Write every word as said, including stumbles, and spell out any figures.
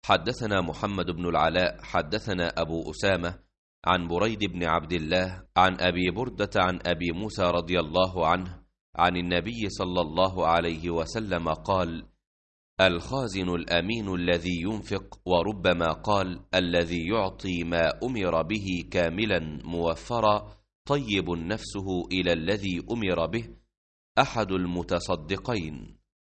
حدثنا محمد بن العلاء حدثنا أبو أسامة عن بريد بن عبد الله عن أبي بردة عن أبي موسى رضي الله عنه عن النبي صلى الله عليه وسلم قال: الخازن الأمين الذي ينفق، وربما قال الذي يعطي ما أمر به كاملا موفرا طيب نفسه إلى الذي أمر به، أحد المتصدقين.